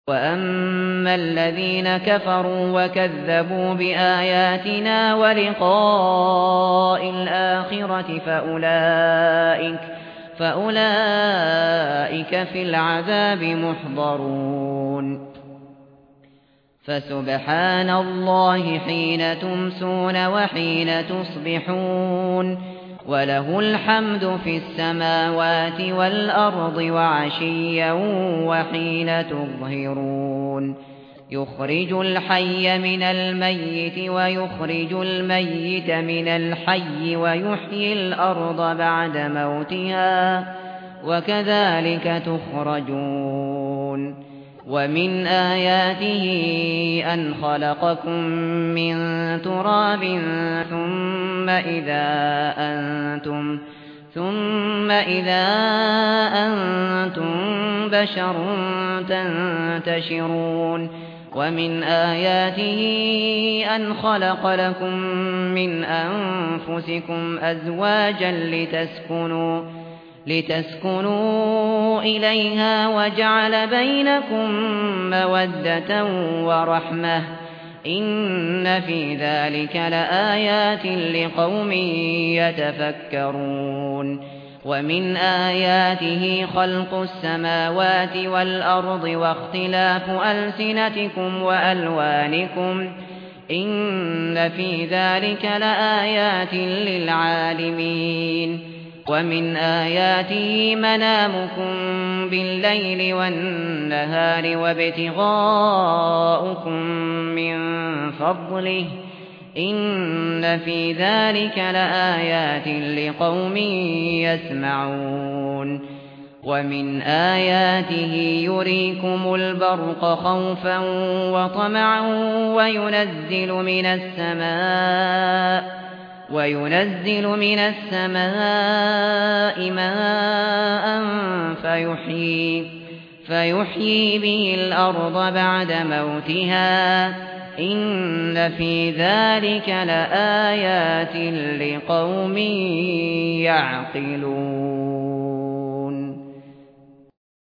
وَأَمَّا الَّذِينَ كَفَرُوا وَكَذَّبُوا بِآيَاتِنَا وَلِقَاءِ الْآخِرَةِ فَأُولَئِكَ فِي الْعَذَابِ مُحْضَرُونَ فَسُبْحَانَ اللَّهِ حِينَ تُمْسُونَ وَحِينَ تُصْبِحُونَ وَلَهُ الْحَمْدُ فِي السَّمَاوَاتِ وَالْأَرْضِ وَعَشِيًّا وَحِينَ تُظْهِرُونَ يُخْرِجُ الْحَيَّ مِنَ الْمَيِّتِ وَيُخْرِجُ الْمَيِّتَ مِنَ الْحَيِّ وَيُحْيِي الْأَرْضَ بَعْدَ مَوْتِهَا وَكَذَلِكَ تُخْرَجُونَ وَمِنْ آيَاتِهِ أَنْ خَلَقَكُم مِّن تُرَابٍ ثُمَّ إِذَا أَنتُم بَشَرٌ تَنتَشِرُونَ وَمِنْ آيَاتِهِ أَنْ خَلَقَ لَكُم مِّنْ أَنفُسِكُمْ أَزْوَاجًا لِتَسْكُنُوا إِلَيْهَا وَجَعَلَ بَيْنَكُم مَّوَدَّةً وَرَحْمَةً ۚ إِنَّ فِي ذَلِكَ لَآيَاتٍ لِقَوْمٍ يَتَفَكَّرُونَ وَمِنْ آيَاتِهِ خَلْقُ السَّمَاوَاتِ وَالْأَرْضِ وَاخْتِلَافُ أَلْسِنَتِكُمْ وَأَلْوَانِكُمْ ۚ إِنَّ فِي ذَلِكَ لَآيَاتٍ لِلْعَالِمِينَ وَمِنْ آيَاتِهِ مَنَامُكُمْ بِاللَّيْلِ وَالنَّهَارِ وَابْتِغَاؤُكُم مِّن فَضْلِهِ ۚ إِنَّ فِي ذَلِكَ لَآيَاتٍ لِقَوْمٍ يَسْمَعُونَ وَمِنْ آيَاتِهِ يُرِيكُمُ الْبَرْقَ خَوْفًا وَطَمَعًا وَيُنَزِّلُ مِنَ السَّمَاءِ مَاءً فَيُحْيِي بِهِ الْأَرْضَ بَعْدَ مَوْتِهَا ۚ إِنَّ فِي ذَلِكَ لَآيَاتٍ لِقَوْمٍ يَعْقِلُونَ